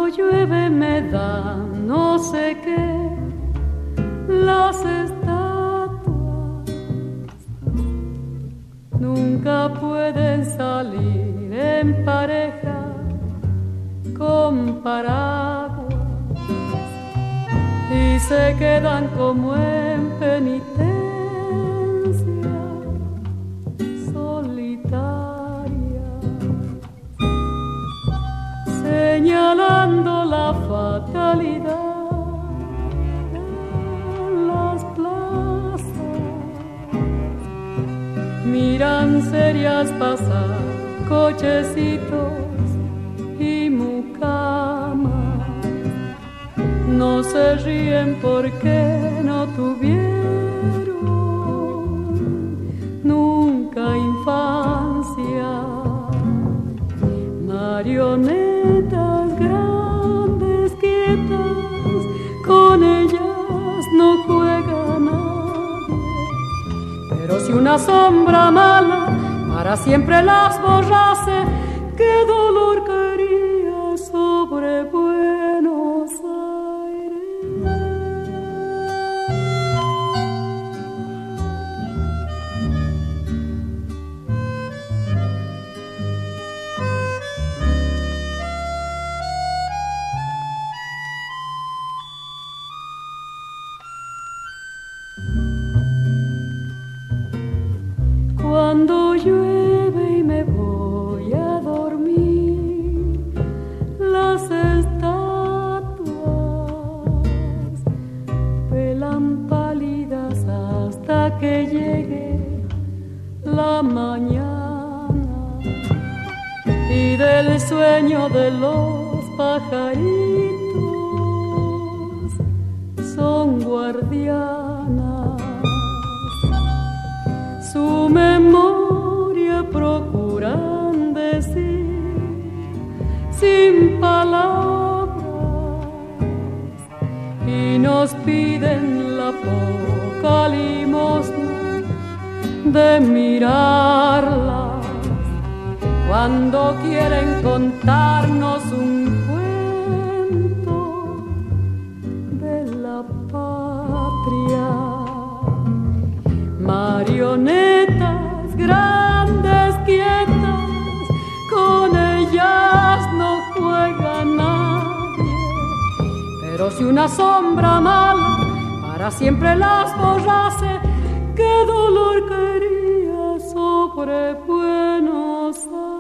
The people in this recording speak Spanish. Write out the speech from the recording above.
llueve me da no sé qué, las estatuas nunca pueden salir en pareja con paraguas y se quedan como en penitencia solitaria, señalando la fatalidad en las plazas. Miran serias pasar cochecitos y mucamas, no se ríen porque no tuvieron nunca infancia. Marionetas grandes, quietas, con ellas no juega nadie. Pero si una sombra mala para siempre las borrase, qué dolor caería sobre Buenos Aires. Cuando llueve y me voy a dormir, las estatuas velan pálidas hasta que llegue la mañana, y del sueño de los pajaritos son guardianas. Su memoria procuran decir sin palabras y nos piden la poca limosna de mirarlas cuando quieren contarnos un cuento de la patria. Marionetas grandes, quietas, con ellas no juega nadie. Pero si una sombra mala para siempre las borrase, qué dolor caería sobre Buenos Aires.